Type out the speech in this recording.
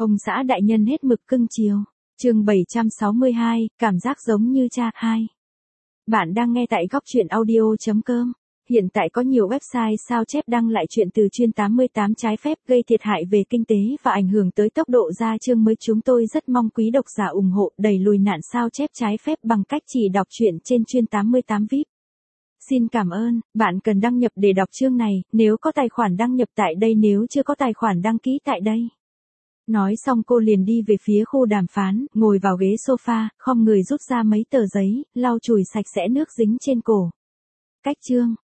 Ông xã đại nhân hết mực cưng chiều. Chương 762, cảm giác giống như cha. 2. Bạn đang nghe tại góc truyện audio.com. Hiện tại có nhiều website sao chép đăng lại chuyện từ chuyên 88 trái phép gây thiệt hại về kinh tế và ảnh hưởng tới tốc độ ra chương mới. Chúng tôi rất mong quý độc giả ủng hộ đẩy lùi nạn sao chép trái phép bằng cách chỉ đọc truyện trên chuyên 88 VIP. Xin cảm ơn, bạn cần đăng nhập để đọc chương này, nếu có tài khoản đăng nhập tại đây, nếu chưa có tài khoản đăng ký tại đây. Nói xong cô liền đi về phía khu đàm phán, ngồi vào ghế sofa, khom người rút ra mấy tờ giấy, lau chùi sạch sẽ nước dính trên cổ. Cách chương,